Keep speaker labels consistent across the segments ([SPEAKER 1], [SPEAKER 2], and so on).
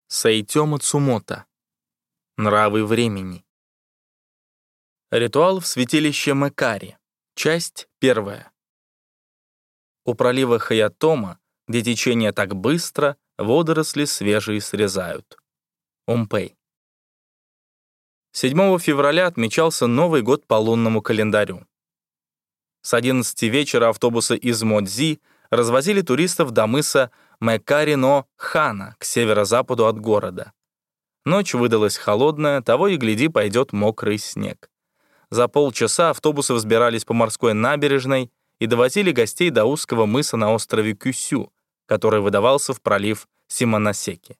[SPEAKER 1] Сайтёма Цумото. Нравы времени. Ритуал в святилище Мэкари. Часть 1. У пролива Хаятома, где течение так быстро, водоросли свежие срезают. Умпэй. 7 февраля отмечался Новый год по лунному календарю. С 11 вечера автобусы из Модзи развозили туристов до мыса Мэкари-но-Хана к северо-западу от города. Ночь выдалась холодная, того и гляди, пойдет мокрый снег. За полчаса автобусы взбирались по морской набережной и довозили гостей до узкого мыса на острове Кюсю, который выдавался в пролив Симоносеки.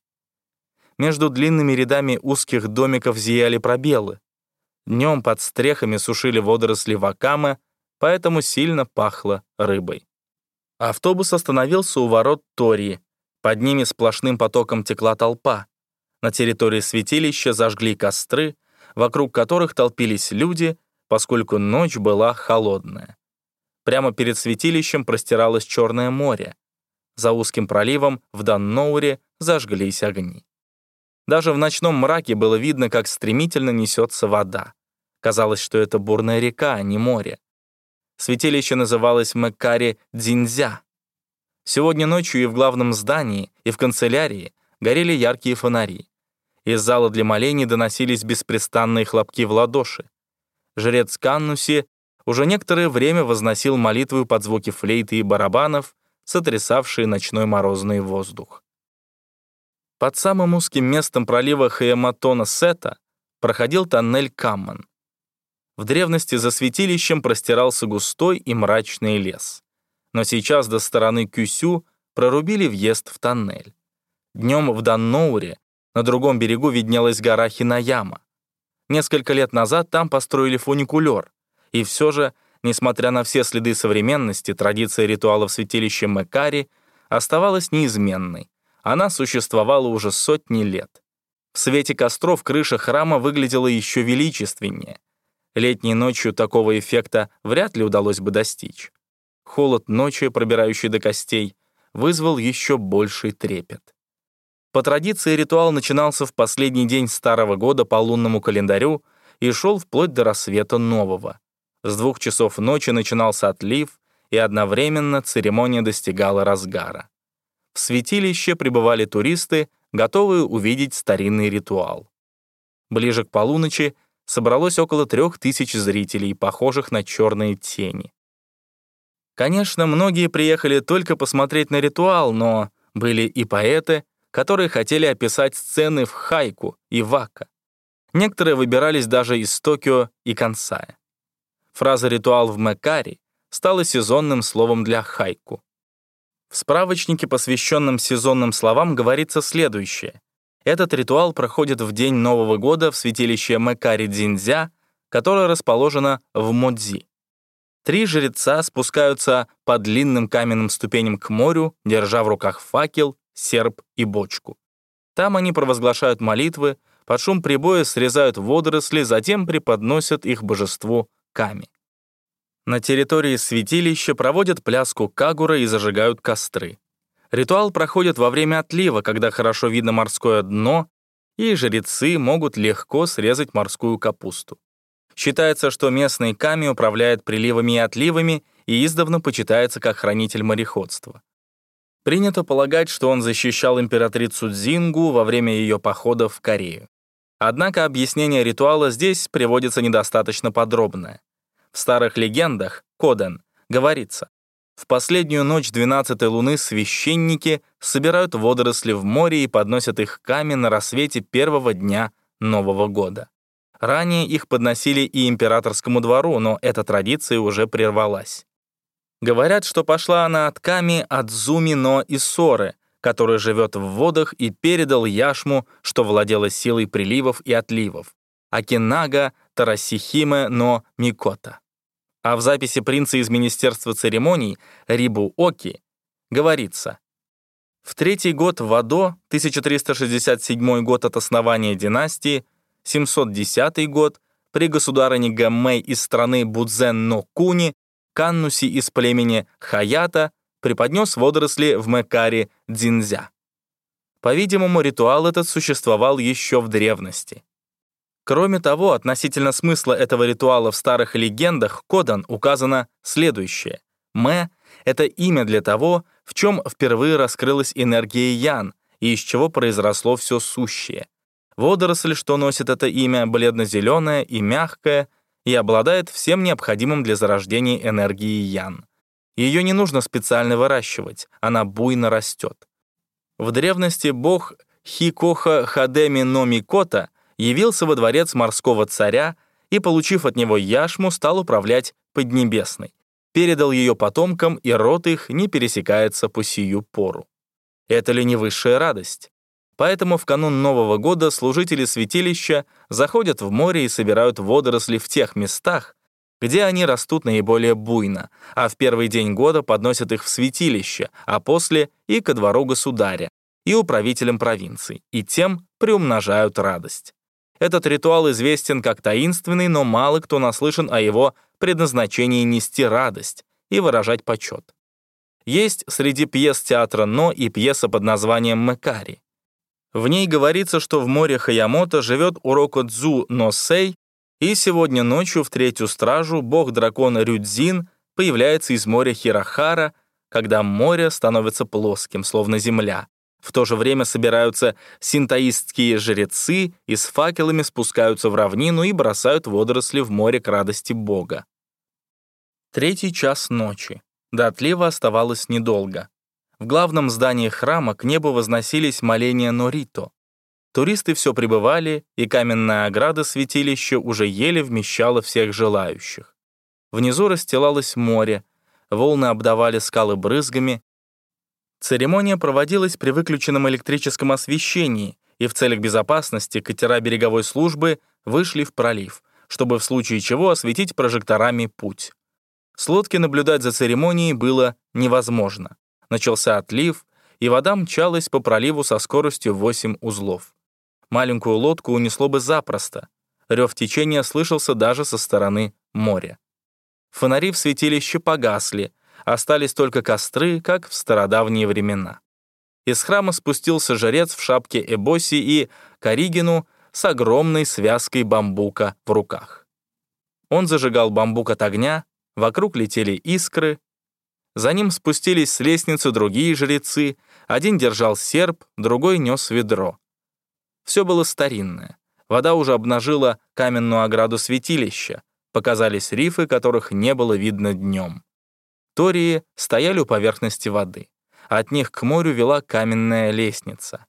[SPEAKER 1] Между длинными рядами узких домиков зияли пробелы. Днем под стрехами сушили водоросли вакаме, поэтому сильно пахло рыбой. Автобус остановился у ворот Тории. Под ними сплошным потоком текла толпа. На территории святилища зажгли костры, вокруг которых толпились люди, поскольку ночь была холодная. Прямо перед святилищем простиралось Черное море. За узким проливом в Данноуре зажглись огни. Даже в ночном мраке было видно, как стремительно несется вода. Казалось, что это бурная река, а не море. Святилище называлось Мэкари-Дзинзя. Сегодня ночью и в главном здании, и в канцелярии горели яркие фонари. Из зала для молений доносились беспрестанные хлопки в ладоши. Жрец Каннуси уже некоторое время возносил молитву под звуки флейты и барабанов, сотрясавшие ночной морозный воздух. Под самым узким местом пролива Хаяматона-Сета проходил тоннель Каммон. В древности за святилищем простирался густой и мрачный лес. Но сейчас до стороны Кюсю прорубили въезд в тоннель. Днем в Данноуре на другом берегу виднелась гора Хинаяма. Несколько лет назад там построили фуникулер. И все же, несмотря на все следы современности, традиция ритуала в святилище Мэкари оставалась неизменной. Она существовала уже сотни лет. В свете костров крыша храма выглядела еще величественнее. Летней ночью такого эффекта вряд ли удалось бы достичь. Холод ночи, пробирающий до костей, вызвал еще больший трепет. По традиции ритуал начинался в последний день Старого года по лунному календарю и шел вплоть до рассвета нового. С 2 часов ночи начинался отлив, и одновременно церемония достигала разгара. В святилище прибывали туристы, готовые увидеть старинный ритуал. Ближе к полуночи собралось около 3000 зрителей, похожих на черные тени. Конечно, многие приехали только посмотреть на ритуал, но были и поэты, которые хотели описать сцены в хайку и вака. Некоторые выбирались даже из Токио и Кансая. Фраза «ритуал в Мэкари» стала сезонным словом для хайку. В справочнике, посвященном сезонным словам, говорится следующее. Этот ритуал проходит в день Нового года в святилище Мэкари-Дзинзя, которое расположено в Модзи. 3 жреца спускаются по длинным каменным ступеням к морю, держа в руках факел, серп и бочку. Там они провозглашают молитвы, под шум прибоя срезают водоросли, затем преподносят их божеству Ками. На территории святилища проводят пляску кагура и зажигают костры. Ритуал проходит во время отлива, когда хорошо видно морское дно, и жрецы могут легко срезать морскую капусту. Считается, что местный Ками управляет приливами и отливами и издавна почитается как хранитель мореходства. Принято полагать, что он защищал императрицу Дзингу во время ее похода в Корею. Однако объяснение ритуала здесь приводится недостаточно подробное. В старых легендах, Коден, говорится, в последнюю ночь 12-й луны священники собирают водоросли в море и подносят их к Ками на рассвете первого дня Нового года. Ранее их подносили и императорскому двору, но эта традиция уже прервалась. Говорят, что пошла она от Ками Адзуми но Исоры, который живет в водах и передал яшму, что владела силой приливов и отливов, Акинага Тарасихиме но Микота. А в записи принца из Министерства церемоний Рибу Оки говорится: в 3-й год Вадо, 1367 год от основания династии, 710 год, при государыне Гэммэй из страны Будзен-но-Куни, Каннуси из племени Хаята преподнес водоросли в Мэкари-Дзинзя. По-видимому, ритуал этот существовал еще в древности. Кроме того, относительно смысла этого ритуала в старых легендах Кодан указано следующее. Мэ — это имя для того, в чем впервые раскрылась энергия Ян, и из чего произросло все сущее. Водоросль, что носит это имя, бледно-зеленая и мягкая, и обладает всем необходимым для зарождения энергии Ян. Ее не нужно специально выращивать, она буйно растет. В древности бог Хикоха Хадеми но Микота явился во дворец морского царя и, получив от него яшму, стал управлять Поднебесной. Передал ее потомкам, и род их не пересекается по сию пору. Это ли не высшая радость? Поэтому в канун Нового года служители святилища заходят в море и собирают водоросли в тех местах, где они растут наиболее буйно, а в первый день года подносят их в святилище, а после и ко двору государя, и управителям провинций, и тем приумножают радость. Этот ритуал известен как таинственный, но мало кто наслышан о его предназначении нести радость и выражать почет. Есть среди пьес театра Но и пьеса под названием «Мэкари». В ней говорится, что в море Хаямото живет Урокодзу но Сэй, и сегодня ночью в третью стражу бог-дракон Рюдзин появляется из моря Хирохара, когда море становится плоским, словно земля. В то же время собираются синтоистские жрецы и с факелами спускаются в равнину и бросают водоросли в море к радости бога. 3 час ночи. До отлива оставалось недолго. В главном здании храма к небу возносились моления Норито. Туристы все прибывали, и каменная ограда святилища уже еле вмещала всех желающих. Внизу расстилалось море, волны обдавали скалы брызгами. Церемония проводилась при выключенном электрическом освещении, и в целях безопасности катера береговой службы вышли в пролив, чтобы в случае чего осветить прожекторами путь. С лодки наблюдать за церемонией было невозможно. Начался отлив, и вода мчалась по проливу со скоростью 8 узлов. Маленькую лодку унесло бы запросто. Рев течения слышался даже со стороны моря. Фонари в святилище погасли, остались только костры, как в стародавние времена. Из храма спустился жрец в шапке эбоси и каригину с огромной связкой бамбука в руках. Он зажигал бамбук от огня, вокруг летели искры. За ним спустились с лестницы другие жрецы, один держал серп, другой нес ведро. Все было старинное. Вода уже обнажила каменную ограду святилища, показались рифы, которых не было видно днем. Тории стояли у поверхности воды. От них к морю вела каменная лестница.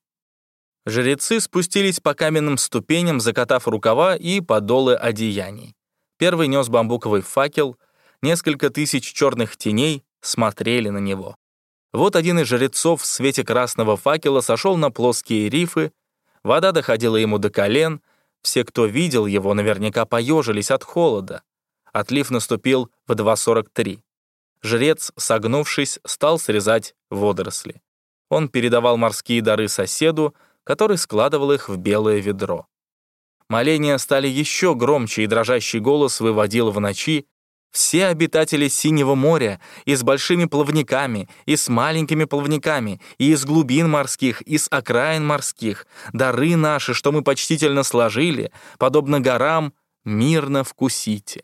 [SPEAKER 1] Жрецы спустились по каменным ступеням, закатав рукава и подолы одеяний. Первый нес бамбуковый факел, несколько тысяч черных теней смотрели на него. Вот один из жрецов в свете красного факела сошел на плоские рифы, вода доходила ему до колен, все, кто видел его, наверняка поежились от холода. Отлив наступил в 2:43. Жрец, согнувшись, стал срезать водоросли. Он передавал морские дары соседу, который складывал их в белое ведро. Моления стали еще громче, и дрожащий голос выводил в ночи: «Все обитатели Синего моря, и с большими плавниками, и с маленькими плавниками, и из глубин морских, и с окраин морских, дары наши, что мы почтительно сложили, подобно горам, мирно вкусите».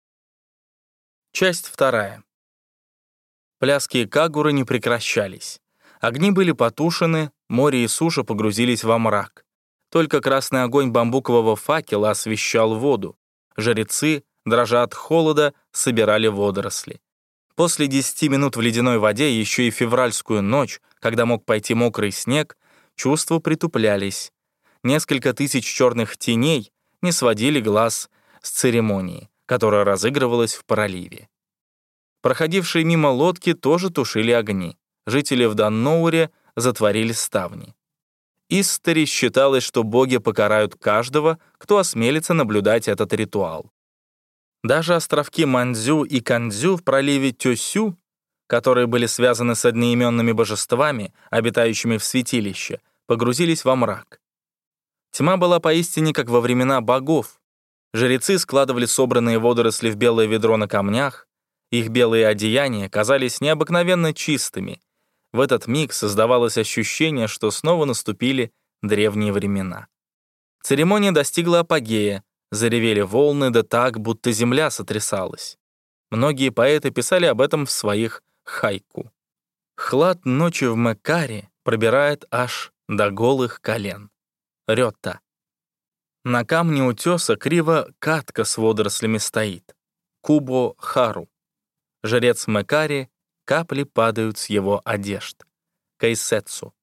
[SPEAKER 1] Часть 2. Пляски кагуры не прекращались. Огни были потушены, море и суша погрузились во мрак. Только красный огонь бамбукового факела освещал воду. Жрецы, дрожа от холода, собирали водоросли. После 10 минут в ледяной воде, еще и февральскую ночь, когда мог пойти мокрый снег, чувства притуплялись. Несколько тысяч черных теней не сводили глаз с церемонии, которая разыгрывалась в проливе. Проходившие мимо лодки тоже тушили огни. Жители в Данноуре затворили ставни. Истори считалось, что боги покарают каждого, кто осмелится наблюдать этот ритуал. Даже островки Мандзю и Кандзю в проливе Тёсю, которые были связаны с одноименными божествами, обитающими в святилище, погрузились во мрак. Тьма была поистине как во времена богов. Жрецы складывали собранные водоросли в белое ведро на камнях, их белые одеяния казались необыкновенно чистыми. В этот миг создавалось ощущение, что снова наступили древние времена. Церемония достигла апогея, заревели волны, да так, будто земля сотрясалась. Многие поэты писали об этом в своих хайку. Хлад ночи в Мэккаре пробирает аж до голых колен. Рёта. На камне утёса криво катка с водорослями стоит. Кубо-хару. Жрец Мэккари, капли падают с его одежд. Кайсетсу.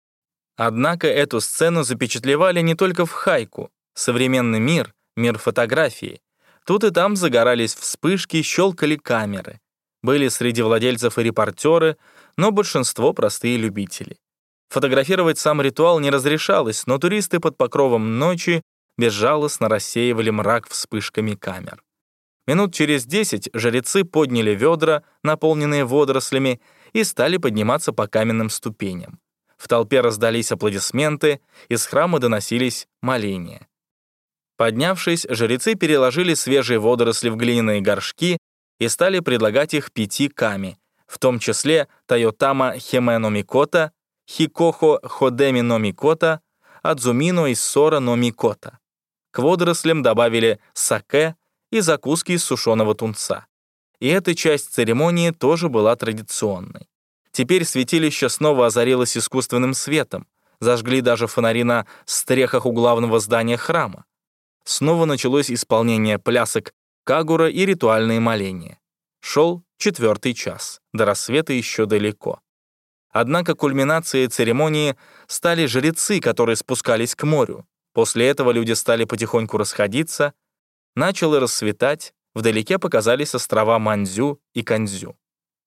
[SPEAKER 1] Однако эту сцену запечатлевали не только в хайку. Современный мир, мир фотографии. Тут и там загорались вспышки, щелкали камеры. Были среди владельцев и репортеры, но большинство простые любители. Фотографировать сам ритуал не разрешалось, но туристы под покровом ночи безжалостно рассеивали мрак вспышками камер. Минут через 10 жрецы подняли ведра, наполненные водорослями, и стали подниматься по каменным ступеням. В толпе раздались аплодисменты, из храма доносились моления. Поднявшись, жрецы переложили свежие водоросли в глиняные горшки и стали предлагать их 5 ками, в том числе Тайотама Химе но Микото, Хикохо Ходеми но Микото, Адзумино и Сора но Микото. К водорослям добавили саке и закуски из сушеного тунца. И эта часть церемонии тоже была традиционной. Теперь святилище снова озарилось искусственным светом, зажгли даже фонари на стрехах у главного здания храма. Снова началось исполнение плясок кагура и ритуальные моления. Шел 4-й час, до рассвета еще далеко. Однако кульминацией церемонии стали жрецы, которые спускались к морю. После этого люди стали потихоньку расходиться, начало рассветать, вдалеке показались острова Мандзю и Кандзю.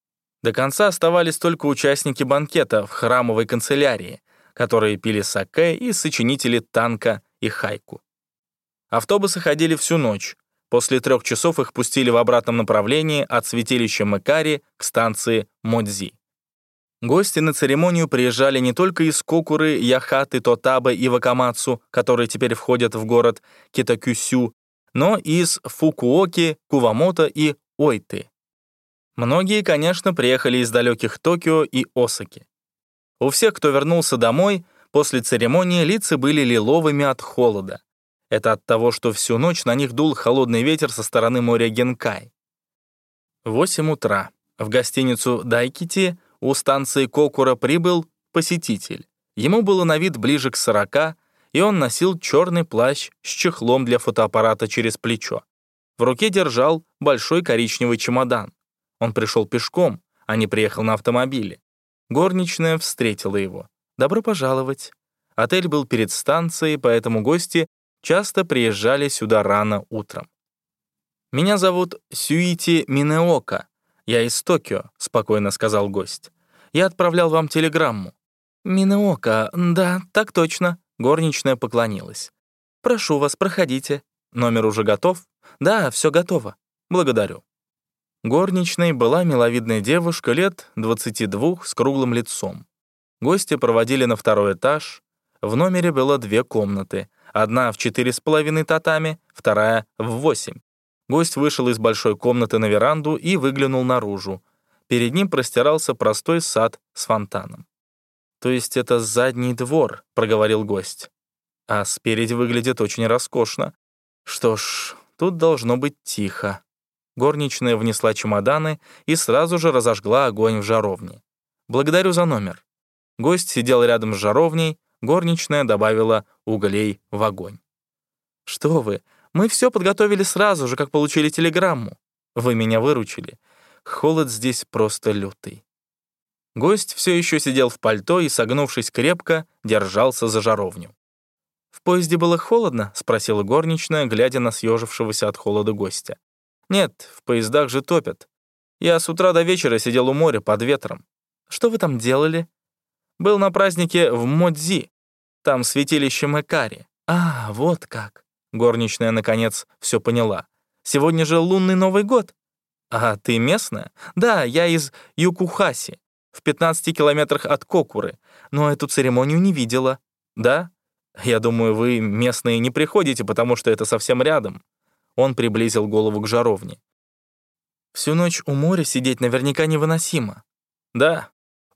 [SPEAKER 1] До конца оставались только участники банкета в храмовой канцелярии, которые пили саке, и сочинители танка и хайку. Автобусы ходили всю ночь. После 3 часов их пустили в обратном направлении от святилища Мэккари к станции Модзи. Гости на церемонию приезжали не только из Кокуры, Яхаты, Тотабе и Вакамацу, которые теперь входят в город Китакюсю, но и из Фукуоки, Кувамото и Ойты. Многие, конечно, приехали из далеких Токио и Осаки. У всех, кто вернулся домой, после церемонии лица были лиловыми от холода. Это от того, что всю ночь на них дул холодный ветер со стороны моря Генкай. 8 утра. В гостиницу Дайкити у станции Кокура прибыл посетитель. Ему было на вид ближе к 40, и он носил черный плащ с чехлом для фотоаппарата через плечо. В руке держал большой коричневый чемодан. Он пришел пешком, а не приехал на автомобиле. Горничная встретила его. «Добро пожаловать». Отель был перед станцией, поэтому гости часто приезжали сюда рано утром. «Меня зовут Сюити Минеока. Я из Токио», — спокойно сказал гость. «Я отправлял вам телеграмму». «Минеока, да, так точно», — горничная поклонилась. «Прошу вас, проходите. Номер уже готов?» «Да, все готово. Благодарю». Горничной была миловидная девушка лет 22 с круглым лицом. Гости проводили на 2-й этаж. В номере было 2 комнаты. Одна в 4,5 татами, вторая в 8. Гость вышел из большой комнаты на веранду и выглянул наружу. Перед ним простирался простой сад с фонтаном. «То есть это задний двор», — проговорил гость. «А спереди выглядит очень роскошно. Что ж, тут должно быть тихо». Горничная внесла чемоданы и сразу же разожгла огонь в жаровне. «Благодарю за номер». Гость сидел рядом с жаровней, горничная добавила углей в огонь. «Что вы, мы все подготовили сразу же, как получили телеграмму. Вы меня выручили. Холод здесь просто лютый». Гость все еще сидел в пальто и, согнувшись крепко, держался за жаровню. «В поезде было холодно?» — спросила горничная, глядя на съежившегося от холода гостя. «Нет, в поездах же топят. Я с утра до вечера сидел у моря под ветром. Что вы там делали?» «Был на празднике в Модзи. Там святилище Мэккари». «А, вот как». Горничная, наконец, все поняла. «Сегодня же лунный Новый год». «А ты местная?» «Да, я из Юкухаси, в 15 километрах от Кокуры, но эту церемонию не видела». «Да? Я думаю, вы, местные, не приходите, потому что это совсем рядом». Он приблизил голову к жаровне. «Всю ночь у моря сидеть наверняка невыносимо». «Да,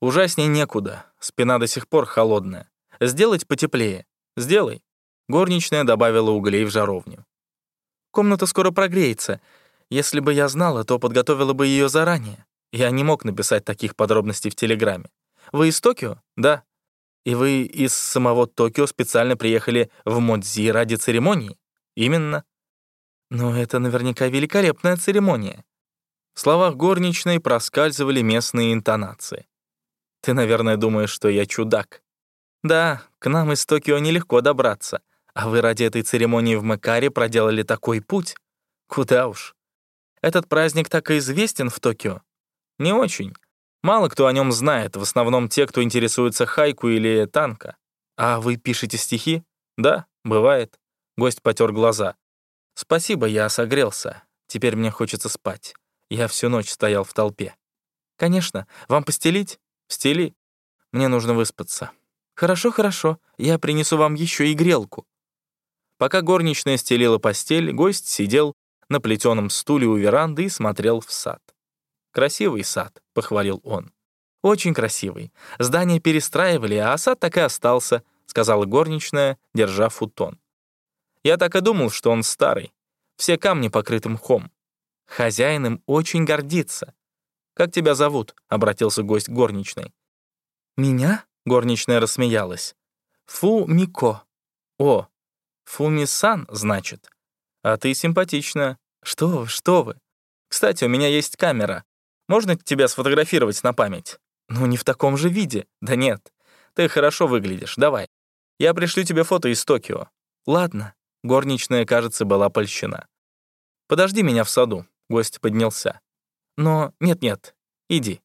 [SPEAKER 1] Ужасней некуда, спина до сих пор холодная. Сделать потеплее. Сделай. Горничная добавила углей в жаровню. Комната скоро прогреется. Если бы я знала, то подготовила бы ее заранее. Я не мог написать таких подробностей в телеграмме. Вы из Токио? Да. И вы из самого Токио специально приехали в Модзи ради церемонии? Именно. Но это наверняка великолепная церемония. В словах горничной проскальзывали местные интонации. Ты, наверное, думаешь, что я чудак. Да, к нам из Токио нелегко добраться. А вы ради этой церемонии в Мэкаре проделали такой путь? Куда уж. Этот праздник так и известен в Токио? Не очень. Мало кто о нем знает, в основном те, кто интересуется хайку или танко. А вы пишете стихи? Да, бывает. Гость потер глаза. Спасибо, я согрелся. Теперь мне хочется спать. Я всю ночь стоял в толпе. Конечно. Вам постелить? Стели. Мне нужно выспаться. Хорошо, хорошо. Я принесу вам еще и грелку. Пока горничная стелила постель, гость сидел на плетеном стуле у веранды и смотрел в сад. «Красивый сад», — похвалил он. «Очень красивый. Здание перестраивали, а сад так и остался», — сказала горничная, держа футон. «Я так и думал, что он старый. Все камни покрыты мхом. Хозяин им очень гордится». «Как тебя зовут?» — обратился гость к горничной. «Меня?» — горничная рассмеялась. «Фу-мико». «О, Фуми-сан, значит. А ты симпатичная. Что вы. Кстати, у меня есть камера. Можно тебя сфотографировать на память? Ну, не в таком же виде. Да нет. Ты хорошо выглядишь. Давай. Я пришлю тебе фото из Токио. Ладно. Горничная, кажется, была польщена. Подожди меня в саду. Гость поднялся. Но нет, иди.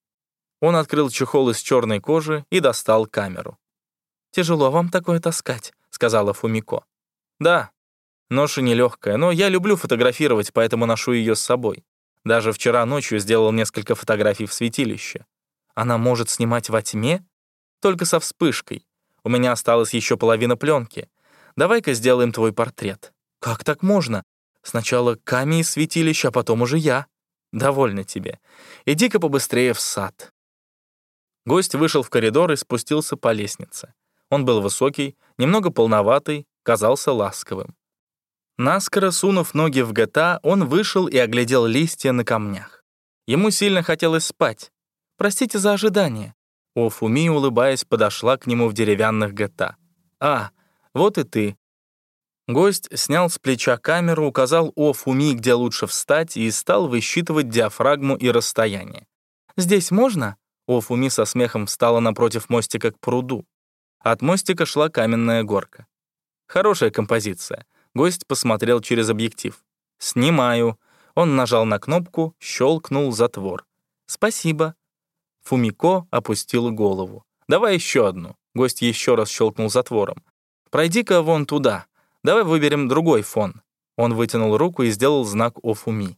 [SPEAKER 1] Он открыл чехол из черной кожи и достал камеру. «Тяжело вам такое таскать», — сказала Фумико. «Да, ноша нелегкая, но я люблю фотографировать, поэтому ношу ее с собой. Даже вчера ночью сделал несколько фотографий в святилище. Она может снимать во тьме? Только со вспышкой. У меня осталась еще половина пленки. Давай-ка сделаем твой портрет». «Как так можно? Сначала Ками из святилища, а потом уже я». «Довольно тебе. Иди-ка побыстрее в сад». Гость вышел в коридор и спустился по лестнице. Он был высокий, немного полноватый, казался ласковым. Наскоро сунув ноги в ГТА, он вышел и оглядел листья на камнях. Ему сильно хотелось спать. «Простите за ожидание». Офуми, улыбаясь, подошла к нему в деревянных ГТА. «А, вот и ты». Гость снял с плеча камеру, указал Офуми, где лучше встать, и стал высчитывать диафрагму и расстояние. «Здесь можно?» Офуми со смехом встала напротив мостика к пруду. От мостика шла каменная горка. Хорошая композиция. Гость посмотрел через объектив. «Снимаю». Он нажал на кнопку, щелкнул затвор. «Спасибо». Фумико опустила голову. «Давай еще одну». Гость еще раз щелкнул затвором. «Пройди-ка вон туда. Давай выберем другой фон». Он вытянул руку и сделал знак Офуми.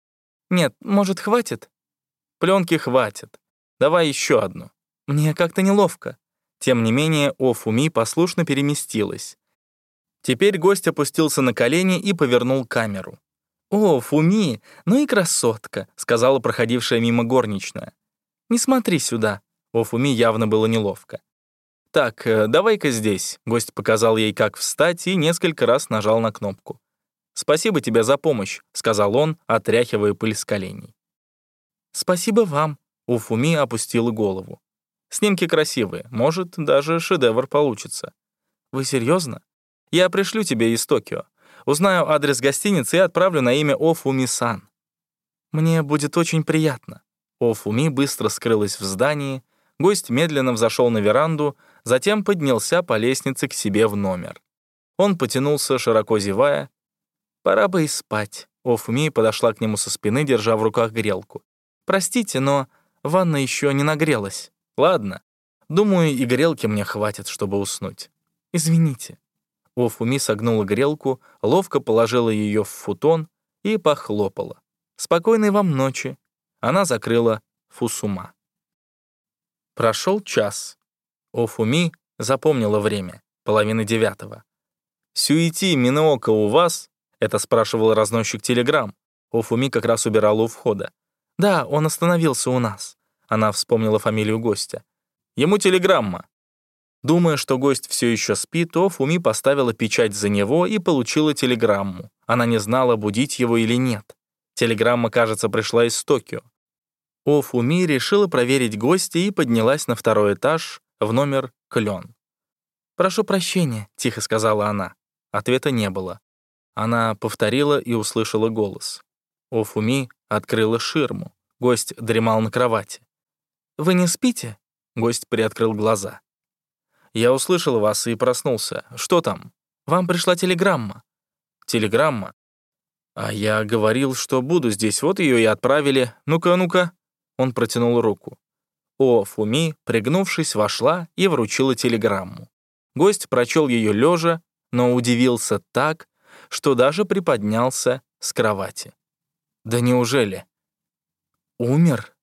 [SPEAKER 1] «Нет, может, хватит?» «Пленки хватит. Давай еще одну». «Мне как-то неловко». Тем не менее, Офуми послушно переместилась. Теперь гость опустился на колени и повернул камеру. «О, Фуми, ну и красотка», — сказала проходившая мимо горничная. «Не смотри сюда». Офуми явно было неловко. «Так, давай-ка здесь», — гость показал ей, как встать, и несколько раз нажал на кнопку. «Спасибо тебе за помощь», — сказал он, отряхивая пыль с коленей. «Спасибо вам», — Офуми опустила голову. «Снимки красивые, может, даже шедевр получится». «Вы серьезно? Я пришлю тебе из Токио. Узнаю адрес гостиницы и отправлю на имя Офуми-сан. Мне будет очень приятно». Офуми быстро скрылась в здании, гость медленно взошел на веранду, затем поднялся по лестнице к себе в номер. Он потянулся, широко зевая. «Пора бы и спать». Офуми подошла к нему со спины, держа в руках грелку. «Простите, но ванна еще не нагрелась». «Ладно. Думаю, и грелки мне хватит, чтобы уснуть». «Извините». Офуми согнула грелку, ловко положила ее в футон и похлопала. «Спокойной вам ночи». Она закрыла фусума. Прошел час. Офуми запомнила время, 8:30. «Сюити Миноока у вас?» — это спрашивал разносчик телеграмм. Офуми как раз убирала у входа. «Да, он остановился у нас». Она вспомнила фамилию гостя. «Ему телеграмма». Думая, что гость все еще спит, Офуми поставила печать за него и получила телеграмму. Она не знала, будить его или нет. Телеграмма, кажется, пришла из Токио. Офуми решила проверить гостя и поднялась на второй этаж в номер «Клен». «Прошу прощения», — тихо сказала она. Ответа не было. Она повторила и услышала голос. Офуми открыла ширму. Гость дремал на кровати. «Вы не спите?» Гость приоткрыл глаза. «Я услышал вас и проснулся. Что там?» «Вам пришла телеграмма». «Телеграмма? А я говорил, что буду здесь. Вот ее и отправили. Ну-ка, ну-ка». Он протянул руку. Офуми, пригнувшись, вошла и вручила телеграмму. Гость прочел ее лежа, но удивился так, что даже приподнялся с кровати. «Да неужели?» «Умер?»